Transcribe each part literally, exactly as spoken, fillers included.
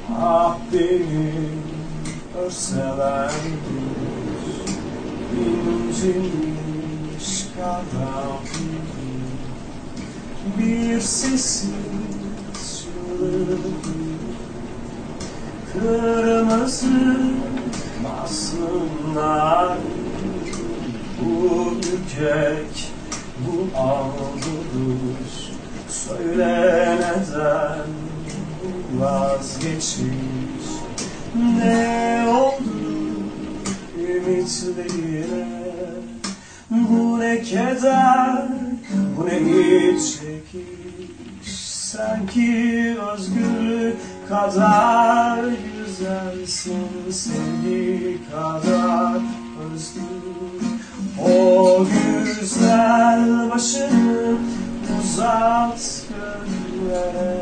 Ah benim örselenmiş, incinmiş karanfil, bir sessiz çığlık, kırmızı masumlar, bu ürkek, bu aldırış, söyle neden vazgeçmiş, ne oldu ümitlerine, bu ne keder, bu ne iç çekiş, sanki özgürlük kadar güzelsin, sevgi kadar özgür. O güzel başını uzat göklere,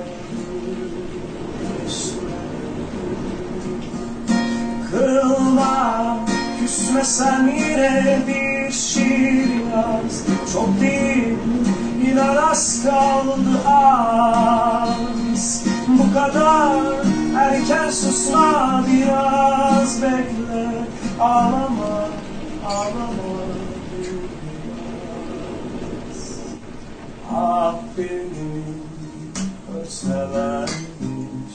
kırılma, küsme sen yine bir şiir yaz. Çok değil, inan az kaldı az. Bu kadar erken susma, biraz bekle. Ağlama, ağlama biraz. Ah benim örselenmiş,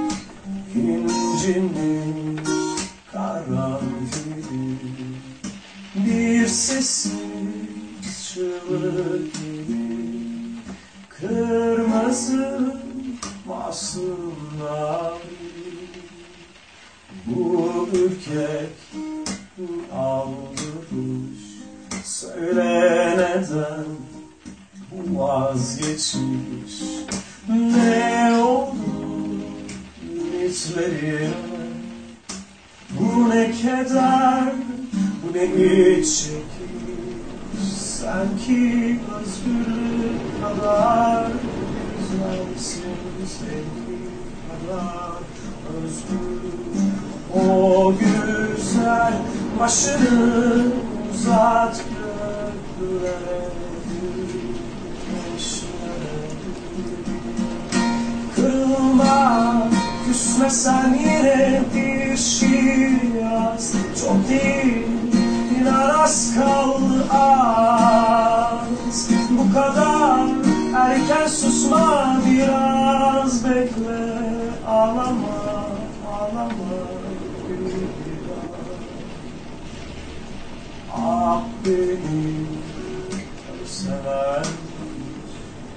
incinmiş karanfil, bir sessiz çığlık gibi, kırmızı masumlar, bu ürkek, bu aldırış, söyle neden bu vazgeçmiş, ne oldu ümitlerine, bu ne keder, bu ne iç çekiş, sanki özgürlük kadar güzelsin, sevgi kadar özgür. O güzel başını uzat göklere, güneşlere. Kırılma, küsme sen yine bir şiir yaz. Çok değil, inan az kaldı az. Bu kadar erken susma, biraz bekle. Ağlama, ağlama biraz. Ah benim örselenmiş,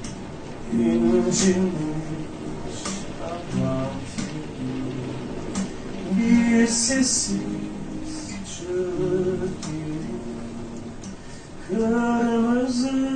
incinmiş karanfil, bir sessiz çığlık gibi, kırmızı